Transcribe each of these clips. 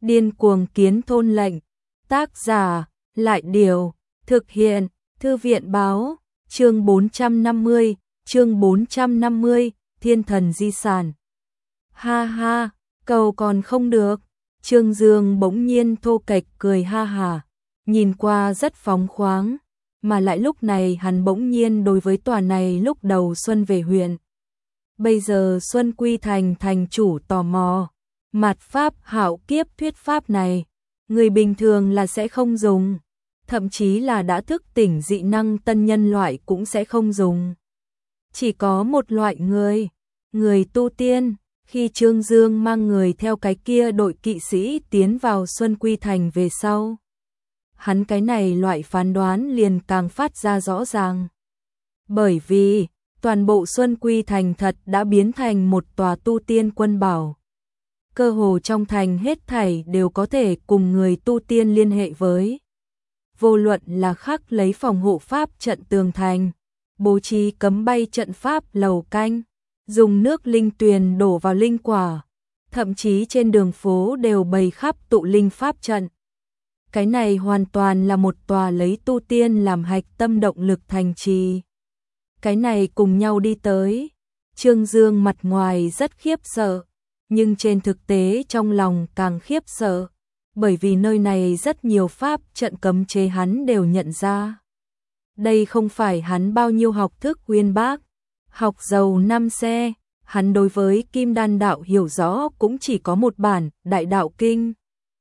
Điên cuồng kiến thôn lệnh. Tác giả, Lại Điều. Thực hiện, Thư viện Báo. Chương 450, chương 450, Thiên Thần Di Sản. Ha ha, cầu còn không được. Trương Dương bỗng nhiên thô kệch cười ha hả, nhìn qua rất phóng khoáng, mà lại lúc này hắn bỗng nhiên đối với tòa này lúc đầu Xuân về huyện. Bây giờ Xuân quy thành thành chủ tò mò, mạt pháp hạo kiếp thuyết pháp này, người bình thường là sẽ không dùng, thậm chí là đã thức tỉnh dị năng tân nhân loại cũng sẽ không dùng. Chỉ có một loại người tu tiên. Khi Trương Dương mang người theo cái kia đội kỵ sĩ tiến vào Xuân Quy Thành về sau, hắn cái này loại phán đoán liền càng phát ra rõ ràng. Bởi vì, toàn bộ Xuân Quy Thành thật đã biến thành một tòa tu tiên quân bảo. Cơ hồ trong thành hết thảy đều có thể cùng người tu tiên liên hệ với. Vô luận là khắc lấy phòng hộ pháp trận tường thành, bố trí cấm bay trận pháp lầu canh, dùng nước linh tuyền đổ vào linh quả, thậm chí trên đường phố đều bày khắp tụ linh pháp trận. Cái này hoàn toàn là một tòa lấy tu tiên làm hạch tâm động lực thành trì. Cái này cùng nhau đi tới, Trương Dương mặt ngoài rất khiếp sợ, nhưng trên thực tế trong lòng càng khiếp sợ, bởi vì nơi này rất nhiều pháp trận cấm chế hắn đều nhận ra. Đây không phải hắn bao nhiêu học thức uyên bác, học giàu năm xe, hắn đối với Kim Đan đạo hiểu rõ cũng chỉ có một bản Đại Đạo Kinh.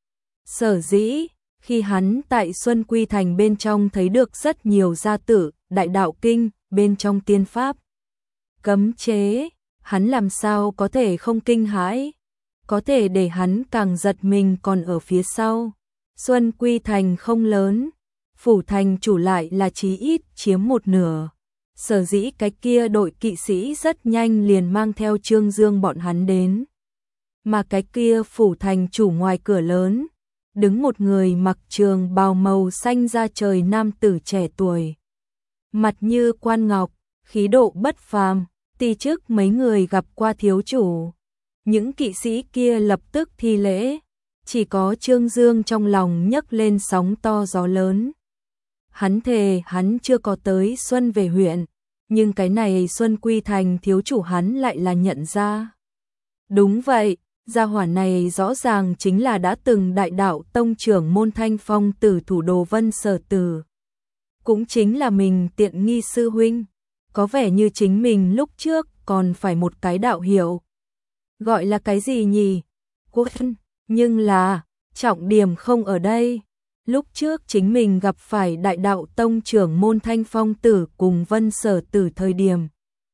Sở dĩ, khi hắn tại Xuân Quy Thành bên trong thấy được rất nhiều gia tử Đại Đạo Kinh bên trong tiên pháp cấm chế, hắn làm sao có thể không kinh hãi, có thể để hắn càng giật mình còn ở phía sau. Xuân Quy Thành không lớn, phủ thành chủ lại là chí ít chiếm một nửa. Sở dĩ cái kia đội kỵ sĩ rất nhanh liền mang theo Trương Dương bọn hắn đến. Mà cái kia phủ thành chủ ngoài cửa lớn, đứng một người mặc trường bào màu xanh da trời nam tử trẻ tuổi. Mặt như quan ngọc, khí độ bất phàm, ti trước mấy người gặp qua thiếu chủ. Những kỵ sĩ kia lập tức thi lễ, chỉ có Trương Dương trong lòng nhấc lên sóng to gió lớn. Hắn thề hắn chưa có tới Xuân về huyện, nhưng cái này Xuân Quy Thành thiếu chủ hắn lại là nhận ra. Đúng vậy, gia hỏa này rõ ràng chính là đã từng đại đạo tông trưởng môn Thanh Phong tử thủ đồ Vân Sở Tử. Cũng chính là mình tiện nghi sư huynh, có vẻ như chính mình lúc trước còn phải một cái đạo hiệu. Gọi là cái gì nhỉ? Quân, nhưng là, trọng điểm không ở đây. Lúc trước chính mình gặp phải đại đạo tông trưởng môn Thanh Phong tử cùng Vân Sở Tử thời điểm.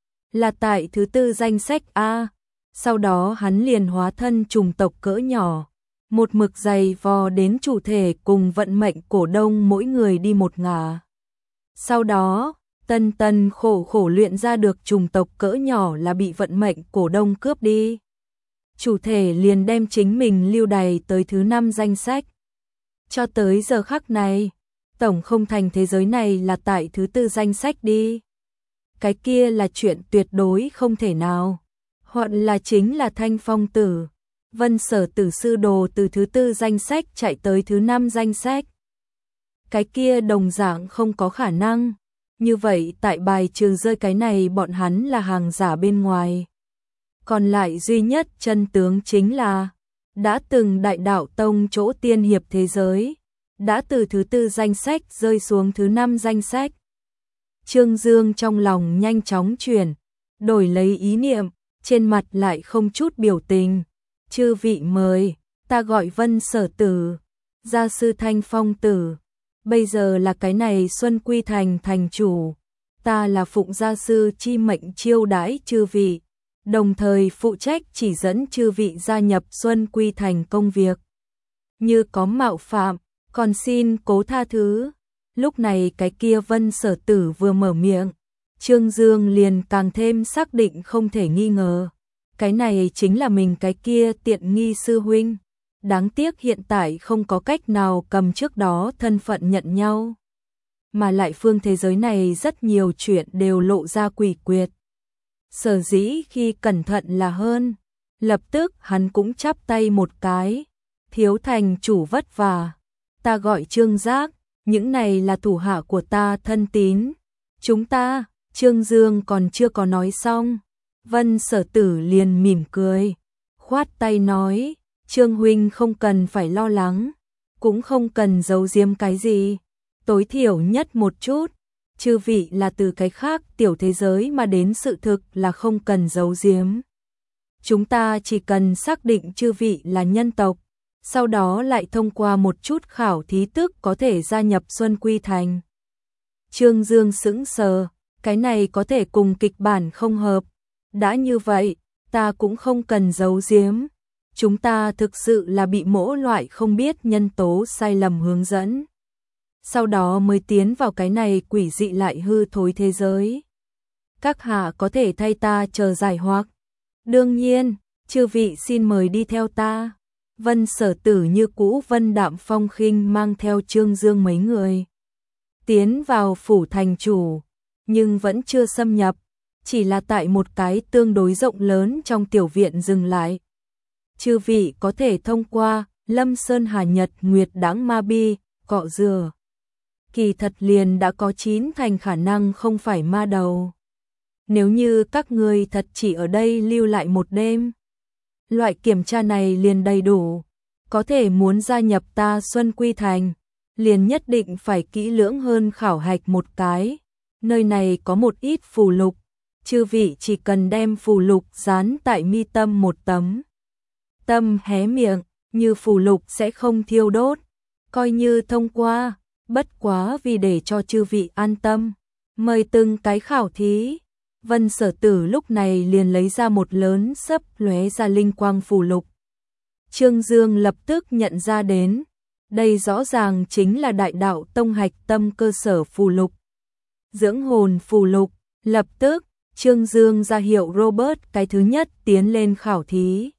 Là tại thứ tư danh sách A, sau đó hắn liền hóa thân trùng tộc cỡ nhỏ. Một mực dày vò đến chủ thể cùng vận mệnh cổ đông mỗi người đi một ngả. Sau đó, tân khổ khổ luyện ra được trùng tộc cỡ nhỏ là bị vận mệnh cổ đông cướp đi. Chủ thể liền đem chính mình lưu đày tới thứ 5 danh sách. Cho tới giờ khắc này, tổng không thành thế giới này là tại thứ 4 danh sách đi. Cái kia là chuyện tuyệt đối không thể nào. Hoặc là chính là Thanh Phong tử, Vân Sở Tử sư đồ từ thứ 4 danh sách chạy tới thứ 5 danh sách. Cái kia đồng dạng không có khả năng. Như vậy tại bài trừ rơi cái này bọn hắn là hàng giả bên ngoài. Còn lại duy nhất chân tướng chính là đã từng đại đạo tông chỗ tiên hiệp thế giới, đã từ thứ 4 danh sách rơi xuống thứ 5 danh sách. Trương Dương trong lòng nhanh chóng chuyển, đổi lấy ý niệm, trên mặt lại không chút biểu tình. Chư vị mời, ta gọi Vân Sở Tử, gia sư Thanh Phong tử, bây giờ là cái này Xuân Quy Thành thành chủ, ta là phụng gia sư chi mệnh chiêu đãi chư vị, đồng thời phụ trách chỉ dẫn chư vị gia nhập Xuân Quy Thành công việc. Như có mạo phạm, còn xin cố tha thứ. Lúc này cái kia Vân Sở Tử vừa mở miệng, Trương Dương liền càng thêm xác định không thể nghi ngờ. Cái này chính là mình cái kia tiện nghi sư huynh. Đáng tiếc hiện tại không có cách nào cầm trước đó thân phận nhận nhau. Mà lại phương thế giới này rất nhiều chuyện đều lộ ra quỷ quyệt. Sở dĩ khi cẩn thận là hơn, lập tức hắn cũng chắp tay một cái, Thiếu thành chủ vất vả. Ta gọi Trương Giác, những này là thủ hạ của ta thân tín. Chúng ta, Trương Dương còn chưa có nói xong. Vân Sở Tử liền mỉm cười, khoát tay nói, Trương huynh không cần phải lo lắng, cũng không cần giấu giếm cái gì, tối thiểu nhất một chút, chư vị là từ cái khác tiểu thế giới mà đến, sự thực là không cần giấu giếm. Chúng ta chỉ cần xác định chư vị là nhân tộc, sau đó lại thông qua một chút khảo thí tức có thể gia nhập Xuân Quy Thành. Trương Dương sững sờ, cái này có thể cùng kịch bản không hợp. Đã như vậy, ta cũng không cần giấu giếm. Chúng ta thực sự là bị mỗ loại không biết nhân tố sai lầm hướng dẫn. Sau đó mới tiến vào cái này quỷ dị lại hư thối thế giới. Các hạ có thể thay ta chờ giải hoặc. Đương nhiên, chư vị xin mời đi theo ta. Vân Sở Tử như cũ vân đạm phong khinh mang theo Trương Dương mấy người. Tiến vào phủ thành chủ, nhưng vẫn chưa xâm nhập, chỉ là tại một cái tương đối rộng lớn trong tiểu viện dừng lại. Chư vị có thể thông qua Lâm Sơn Hà Nhật Nguyệt Đãng Ma Bi, cọ rửa. Kỳ thật liền đã có 9 thành khả năng không phải ma đầu. Nếu như các ngươi thật chỉ ở đây lưu lại một đêm, loại kiểm tra này liền đầy đủ. Có thể muốn gia nhập ta Xuân Quy Thành, liền nhất định phải kỹ lưỡng hơn khảo hạch một cái. Nơi này có một ít phù lục, chư vị chỉ cần đem phù lục dán tại mi tâm một tấm. Tâm hé miệng, như phù lục sẽ không thiêu đốt, coi như thông qua, bất quá vì để cho chư vị an tâm. Mời từng cái khảo thí. Vân Sở Tử lúc này liền lấy ra một lớn sấp lóe ra linh quang phù lục. Trương Dương lập tức nhận ra đến, đây rõ ràng chính là Đại Đạo Tông hạch tâm cơ sở phù lục. Dưỡng hồn phù lục, lập tức, Trương Dương ra hiệu Robert cái thứ nhất tiến lên khảo thí.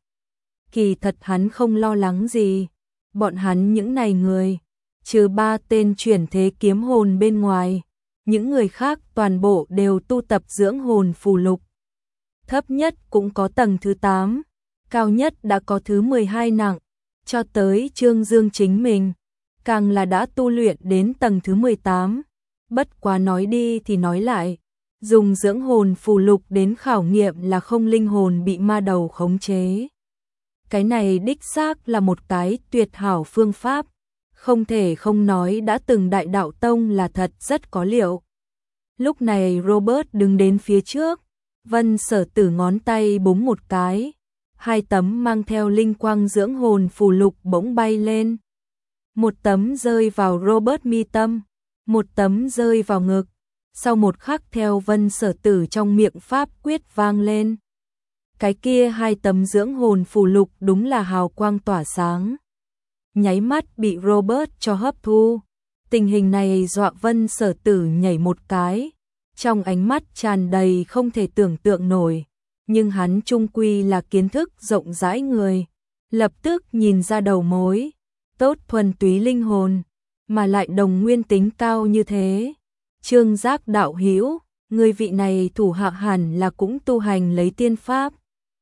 Kỳ thật hắn không lo lắng gì, bọn hắn những này người, trừ 3 tên chuyển thế kiếm hồn bên ngoài, những người khác toàn bộ đều tu tập dưỡng hồn phù lục. Thấp nhất cũng có tầng thứ 8, cao nhất đã có thứ 12 nặng, cho tới Trương Dương chính mình, càng là đã tu luyện đến tầng thứ 18. Bất quá nói đi thì nói lại, dùng dưỡng hồn phù lục đến khảo nghiệm là không linh hồn bị ma đầu khống chế. Cái này đích xác là một cái tuyệt hảo phương pháp, không thể không nói đã từng Đại Đạo Tông là thật rất có liệu. Lúc này Robert đứng đến phía trước, Vân Sở Tử ngón tay búng một cái, 2 tấm mang theo linh quang dưỡng hồn phù lục bỗng bay lên. Một tấm rơi vào Robert mi tâm, một tấm rơi vào ngực, sau một khắc theo Vân Sở Tử trong miệng pháp quyết vang lên. Cái kia 2 tấm dưỡng hồn phù lục đúng là hào quang tỏa sáng. Nháy mắt bị Robert cho hấp thu. Tình hình này dọa Vân Sở Tử nhảy một cái, trong ánh mắt tràn đầy không thể tưởng tượng nổi, nhưng hắn chung quy là kiến thức rộng rãi người, lập tức nhìn ra đầu mối, tốt thuần túy linh hồn, mà lại đồng nguyên tính cao như thế. Trương Giác đạo hữu, người vị này thủ hạ hẳn là cũng tu hành lấy tiên pháp.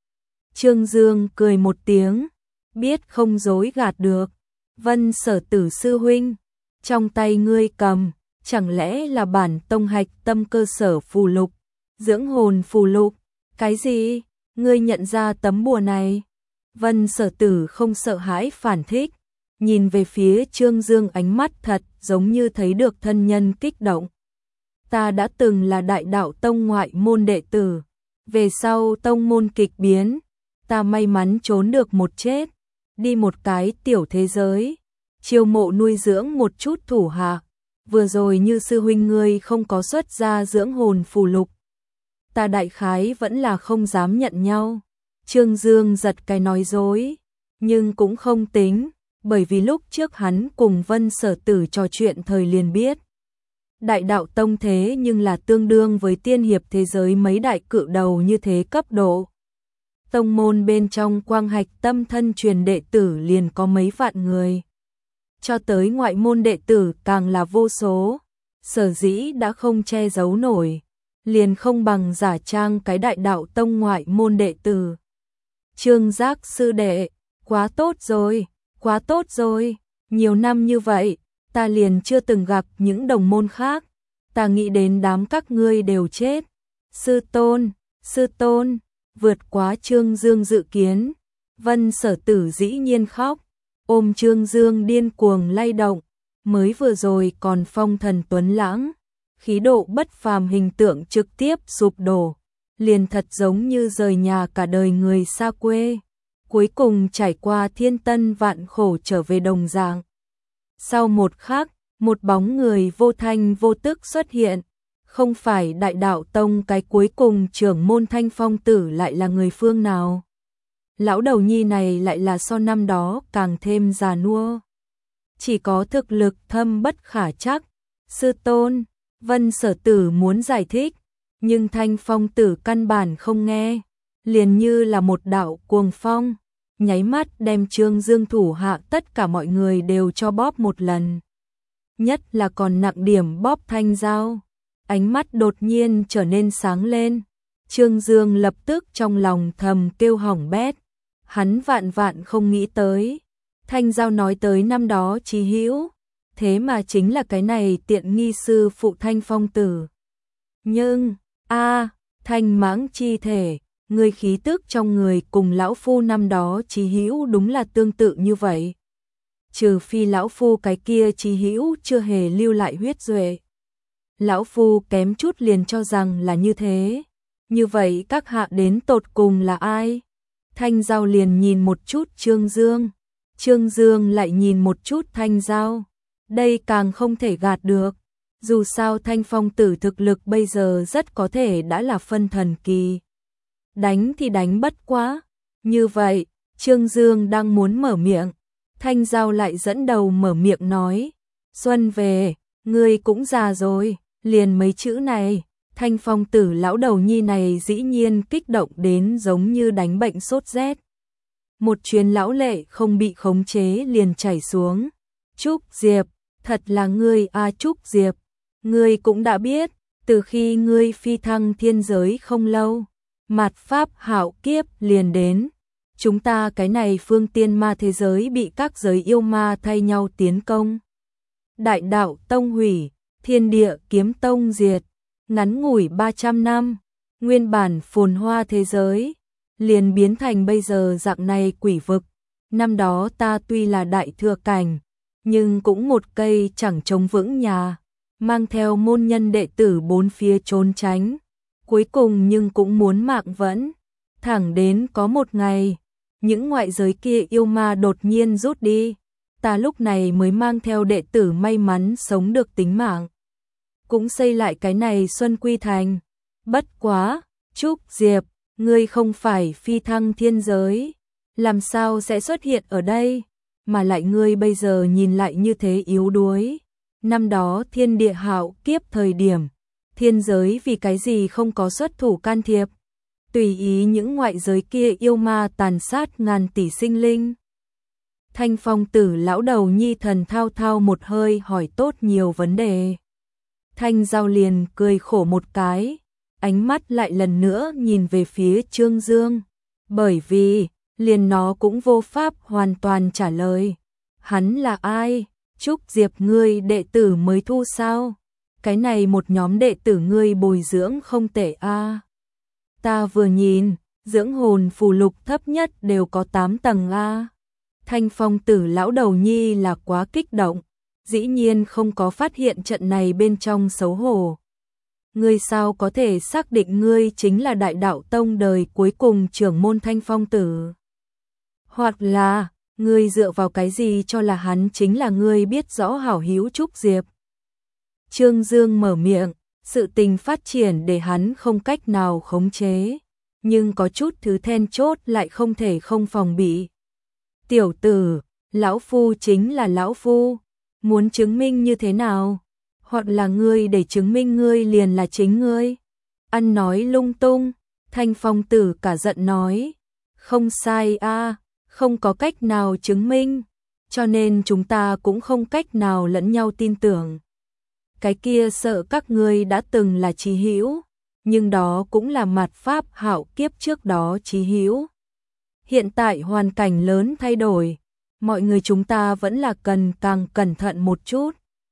Trương Dương cười một tiếng, biết không dối gạt được. Vân Sở Tử sư huynh, trong tay ngươi cầm, chẳng lẽ là bản tông hạch tâm cơ sở phù lục, dưỡng hồn phù lục, cái gì? Ngươi nhận ra tấm bùa này? Vân Sở Tử không sợ hãi phản thích, nhìn về phía Trương Dương ánh mắt thật giống như thấy được thân nhân kích động. Ta đã từng là Đại Đạo Tông ngoại môn đệ tử, về sau tông môn kịch biến, ta may mắn trốn được một chết, đi một cái tiểu thế giới, chiêu mộ nuôi dưỡng một chút thủ hạ. Vừa rồi như sư huynh ngươi không có xuất ra dưỡng hồn phù lục, ta đại khái vẫn là không dám nhận nhau. Trương Dương giật cái nói dối, nhưng cũng không tính, bởi vì lúc trước hắn cùng Vân Sở Tử trò chuyện thời liền biết. Đại Đạo Tông thế nhưng là tương đương với tiên hiệp thế giới mấy đại cự đầu như thế cấp độ. Tông môn bên trong quang hạch tâm thân truyền đệ tử liền có mấy vạn người. Cho tới ngoại môn đệ tử càng là vô số, sở dĩ đã không che giấu nổi, liền không bằng giả trang cái Đại Đạo Tông ngoại môn đệ tử. Trương Giác sư đệ, quá tốt rồi, Quá tốt rồi, nhiều năm như vậy, ta liền chưa từng gặp những đồng môn khác, ta nghĩ đến đám các ngươi đều chết. Sư tôn, vượt quá Trương Dương dự kiến, Vân Sở Tử dĩ nhiên khóc, ôm Trương Dương điên cuồng lay động, mới vừa rồi còn phong thần tuấn lãng, khí độ bất phàm hình tượng trực tiếp sụp đổ, liền thật giống như rời nhà cả đời người xa quê, cuối cùng trải qua thiên tân vạn khổ trở về đồng dạng. Sau một khắc, một bóng người vô thanh vô tức xuất hiện, không phải Đại Đạo Tông cái cuối cùng trưởng môn Thanh Phong Tử lại là người phương nào? Lão đầu nhi này lại là so năm đó càng thêm già nua. Chỉ có thực lực thâm bất khả trắc. Sư tôn, Vân Sở Tử muốn giải thích, nhưng Thanh Phong Tử căn bản không nghe, liền như là một đạo cuồng phong, nháy mắt đem Trương Dương thủ hạ tất cả mọi người đều cho bóp một lần. Nhất là còn nặng điểm bóp Thanh Giao, ánh mắt đột nhiên trở nên sáng lên. Trương Dương lập tức trong lòng thầm kêu hỏng bét, hắn vạn vạn không nghĩ tới. Thanh Giao nói tới năm đó Chí Hữu, thế mà chính là cái này tiện nghi sư phụ Thanh Phong Tử. Nhưng, Thanh Mãng chi thể, người khí tức trong người cùng lão phu năm đó Chí Hữu đúng là tương tự như vậy. Trừ phi lão phu cái kia Chí Hữu chưa hề lưu lại huyết duệ. Lão phu kém chút liền cho rằng là như thế. Như vậy các hạ đến tột cùng là ai? Thanh Giao liền nhìn một chút Trương Dương. Trương Dương lại nhìn một chút Thanh Giao. Đây càng không thể gạt được. Dù sao Thanh Phong Tử thực lực bây giờ rất có thể đã là phân thần kỳ. Đánh thì đánh bất quá. Như vậy, Trương Dương đang muốn mở miệng. Thanh Giao lại dẫn đầu mở miệng nói. Xuân về, ngươi cũng già rồi. Liền mấy chữ này, Thanh Phong Tử lão đầu nhi này dĩ nhiên kích động đến giống như đánh bệnh sốt rét. Một chuyến lão lệ không bị khống chế liền chảy xuống. Trúc Diệp, thật là ngươi Trúc Diệp. Ngươi cũng đã biết, từ khi ngươi phi thăng thiên giới không lâu, mạt pháp hạo kiếp liền đến. Chúng ta cái này phương tiên ma thế giới bị các giới yêu ma thay nhau tiến công. Đại Đạo Tông hủy, Thiên Địa Kiếm Tông diệt, ngắn ngủi 300 năm, nguyên bản phồn hoa thế giới, liền biến thành bây giờ dạng này quỷ vực. Năm đó ta tuy là đại thừa cảnh, nhưng cũng một cây chẳng chống vững nhà, mang theo môn nhân đệ tử bốn phía trốn tránh, cuối cùng nhưng cũng muốn mạng vẫn. Thẳng đến có một ngày, những ngoại giới kia yêu ma đột nhiên rút đi, ta lúc này mới mang theo đệ tử may mắn sống được tính mạng. Cũng xây lại cái này Xuân Quy Thành. Bất quá, Trúc Diệp, ngươi không phải phi thăng thiên giới, làm sao sẽ xuất hiện ở đây, mà lại ngươi bây giờ nhìn lại như thế yếu đuối. Năm đó thiên địa hạo kiếp thời điểm, thiên giới vì cái gì không có xuất thủ can thiệp, tùy ý những ngoại giới kia yêu ma tàn sát ngàn tỷ sinh linh. Thanh Phong Tử lão đầu nhi thần thao thao một hơi hỏi tốt nhiều vấn đề. Thanh Giao liền cười khổ một cái, ánh mắt lại lần nữa nhìn về phía Trương Dương, bởi vì liền nó cũng vô pháp hoàn toàn trả lời. Hắn là ai? Trúc Diệp ngươi đệ tử mới thu sao? Cái này một nhóm đệ tử ngươi bồi dưỡng không tệ a. Ta vừa nhìn, dưỡng hồn phù lục thấp nhất đều có 8 tầng a. Thanh Phong Tử lão đầu nhi là quá kích động, dĩ nhiên không có phát hiện trận này bên trong xấu hổ. Ngươi sao có thể xác định ngươi chính là Đại Đạo Tông đời cuối cùng trưởng môn Thanh Phong Tử? Hoặc là, ngươi dựa vào cái gì cho là hắn chính là ngươi biết rõ hảo hữu Trúc Diệp? Trương Dương mở miệng, sự tình phát triển để hắn không cách nào khống chế, nhưng có chút thứ then chốt lại không thể không phòng bị. Tiểu tử, lão phu chính là lão phu, muốn chứng minh như thế nào? Hoặc là ngươi để chứng minh ngươi liền là chính ngươi? Ăn nói lung tung, Thanh Phong Tử cả giận nói, không sai a, không có cách nào chứng minh, cho nên chúng ta cũng không cách nào lẫn nhau tin tưởng. Cái kia sợ các ngươi đã từng là Chí Hữu, nhưng đó cũng là mạt pháp hạo kiếp trước đó Chí Hữu. Hiện tại hoàn cảnh lớn thay đổi, mọi người chúng ta vẫn là cần càng cẩn thận một chút.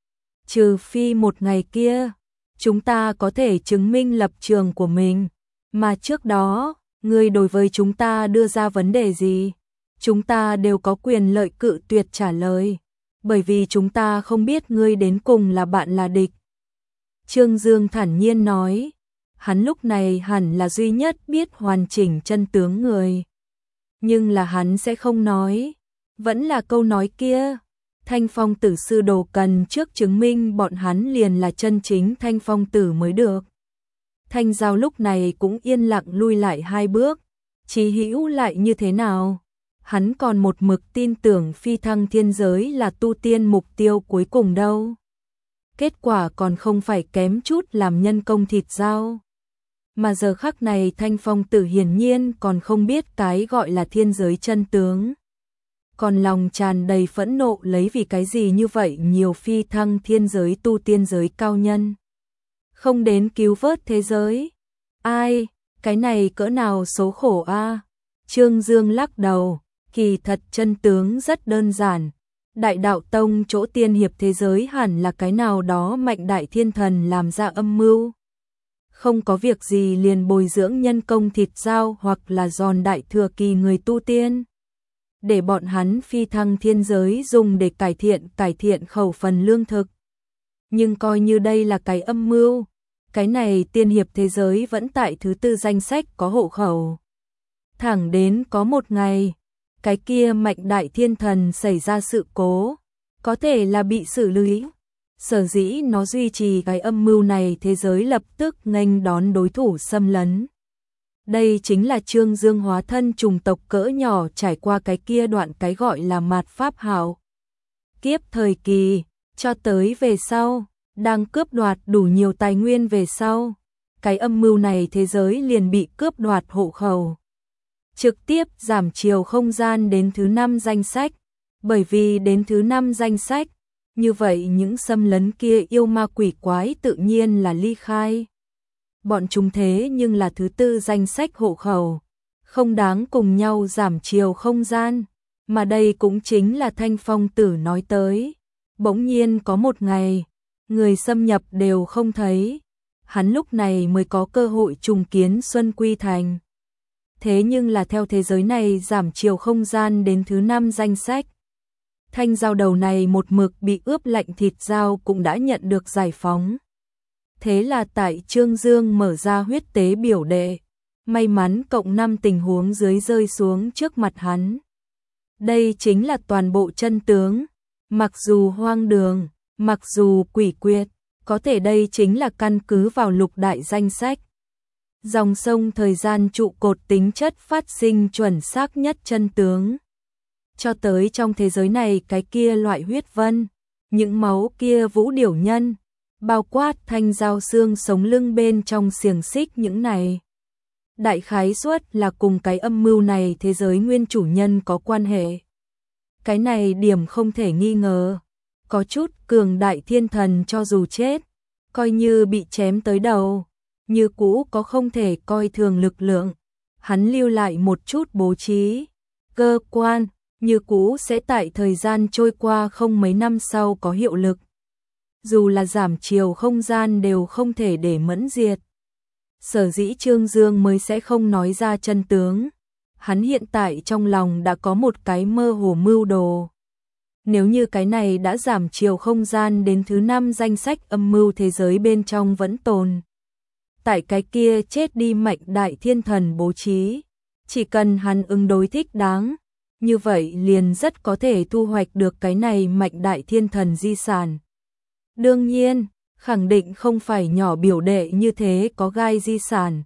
Trừ phi một ngày kia, chúng ta có thể chứng minh lập trường của mình, mà trước đó, ngươi đối với chúng ta đưa ra vấn đề gì, chúng ta đều có quyền lợi cự tuyệt trả lời, bởi vì chúng ta không biết ngươi đến cùng là bạn là địch. Trương Dương thản nhiên nói, hắn lúc này hẳn là duy nhất biết hoàn chỉnh chân tướng người. Nhưng là hắn sẽ không nói, vẫn là câu nói kia, Thanh Phong Tử sư đồ cần trước chứng minh bọn hắn liền là chân chính Thanh Phong Tử mới được. Thanh Giao lúc này cũng yên lặng lui lại 2 bước, Chí Hữu lại như thế nào? Hắn còn một mực tin tưởng phi thăng thiên giới là tu tiên mục tiêu cuối cùng đâu. Kết quả còn không phải kém chút làm nhân công thịt dao. Mà giờ khắc này Thanh Phong Tử hiển nhiên còn không biết cái gọi là thiên giới chân tướng. Còn lòng tràn đầy phẫn nộ lấy vì cái gì như vậy nhiều phi thăng thiên giới tu tiên giới cao nhân. Không đến cứu vớt thế giới. Ai, cái này cỡ nào số khổ a. Trương Dương lắc đầu, kỳ thật chân tướng rất đơn giản. Đại đạo tông chỗ tiên hiệp thế giới hẳn là cái nào đó mạnh đại thiên thần làm ra âm mưu. Không có việc gì liền bồi dưỡng nhân công thịt dao hoặc là giòn đại thừa kỳ người tu tiên. Để bọn hắn phi thăng thiên giới dùng để cải thiện khẩu phần lương thực. Nhưng coi như đây là cái âm mưu, cái này tiên hiệp thế giới vẫn tại thứ 4 danh sách có hộ khẩu. Thẳng đến có một ngày, cái kia mạnh đại thiên thần xảy ra sự cố, có thể là bị xử lý. Sở dĩ nó duy trì cái âm mưu này thế giới lập tức nghênh đón đối thủ xâm lấn. Đây chính là Trương Dương hóa thân trùng tộc cỡ nhỏ trải qua cái kia đoạn cái gọi là mạt pháp hảo. Kiếp thời kỳ, cho tới về sau, đang cướp đoạt đủ nhiều tài nguyên về sau. Cái âm mưu này thế giới liền bị cướp đoạt hộ khẩu. Trực tiếp giảm chiều không gian đến thứ 5 danh sách. Bởi vì đến thứ 5 danh sách, như vậy những xâm lấn kia yêu ma quỷ quái tự nhiên là ly khai. Bọn chúng thế nhưng là thứ 4 danh sách hộ khẩu, không đáng cùng nhau giảm chiều không gian, mà đây cũng chính là Thanh Phong Tử nói tới. Bỗng nhiên có một ngày, người xâm nhập đều không thấy, hắn lúc này mới có cơ hội trùng kiến Xuân Quy Thành. Thế nhưng là theo thế giới này giảm chiều không gian đến thứ 5 danh sách. Thanh Giao đầu này một mực bị ướp lạnh thịt dao cũng đã nhận được giải phóng. Thế là tại Trương Dương mở ra huyết tế biểu đệ, may mắn cộng 5 tình huống dưới rơi xuống trước mặt hắn. Đây chính là toàn bộ chân tướng, mặc dù hoang đường, mặc dù quỷ quyệt, có thể đây chính là căn cứ vào lục đại danh sách. Dòng sông thời gian trụ cột tính chất phát sinh chuẩn xác nhất chân tướng. Cho tới trong thế giới này cái kia loại huyết vân, những máu kia vũ điểu nhân, bao quát Thanh Giao xương sống lưng bên trong xiềng xích những này. Đại khái suất là cùng cái âm mưu này thế giới nguyên chủ nhân có quan hệ. Cái này điểm không thể nghi ngờ. Có chút cường đại thiên thần cho dù chết, coi như bị chém tới đầu, như cũ có không thể coi thường lực lượng. Hắn lưu lại một chút bố trí, cơ quan, như cũ sẽ tại thời gian trôi qua không mấy năm sau có hiệu lực. Dù là giảm chiều không gian đều không thể để mẫn diệt. Sở dĩ Trương Dương mới sẽ không nói ra chân tướng. Hắn hiện tại trong lòng đã có một cái mơ hồ mưu đồ. Nếu như cái này đã giảm chiều không gian đến thứ 5 danh sách âm mưu thế giới bên trong vẫn tồn. Tại cái kia chết đi mạnh đại thiên thần bố trí. Chỉ cần hắn ứng đối thích đáng. Như vậy liền rất có thể thu hoạch được cái này mạnh đại thiên thần di sản. Đương nhiên, khẳng định không phải nhỏ biểu đệ như thế có gai di sản,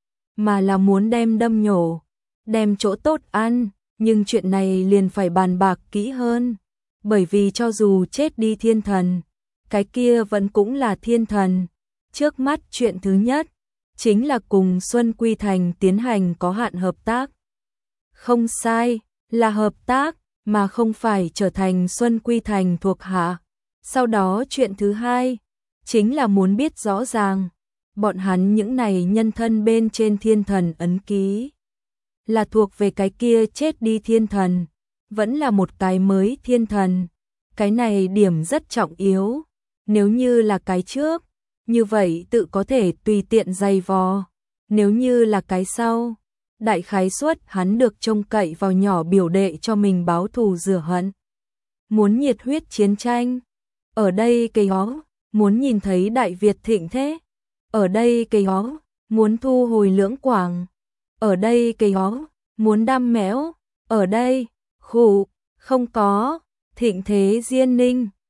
mà là muốn đem đâm nhổ, đem chỗ tốt ăn, nhưng chuyện này liền phải bàn bạc kỹ hơn, bởi vì cho dù chết đi thiên thần, cái kia vẫn cũng là thiên thần. Trước mắt chuyện thứ nhất, chính là cùng Xuân Quy Thành tiến hành có hạn hợp tác. Không sai, là hợp tác, mà không phải trở thành Xuân Quy Thành thuộc hạ. Sau đó chuyện thứ hai, chính là muốn biết rõ ràng, bọn hắn những này nhân thân bên trên thiên thần ấn ký, là thuộc về cái kia chết đi thiên thần. vẫn là một cái mới thiên thần. Cái này điểm rất trọng yếu. Nếu như là cái trước, như vậy tự có thể tùy tiện giày vò. Nếu như là cái sau, đại khái suất hắn được trông cậy vào nhỏ biểu đệ cho mình báo thù rửa hận. Muốn nhiệt huyết chiến tranh. Ở đây cây hó, muốn nhìn thấy Đại Việt thịnh thế. Ở đây cây hó, muốn thu hồi Lưỡng Quảng. Ở đây cây hó, muốn đam mẽo. Ở đây, khụ, không có, thịnh thế Diên Ninh.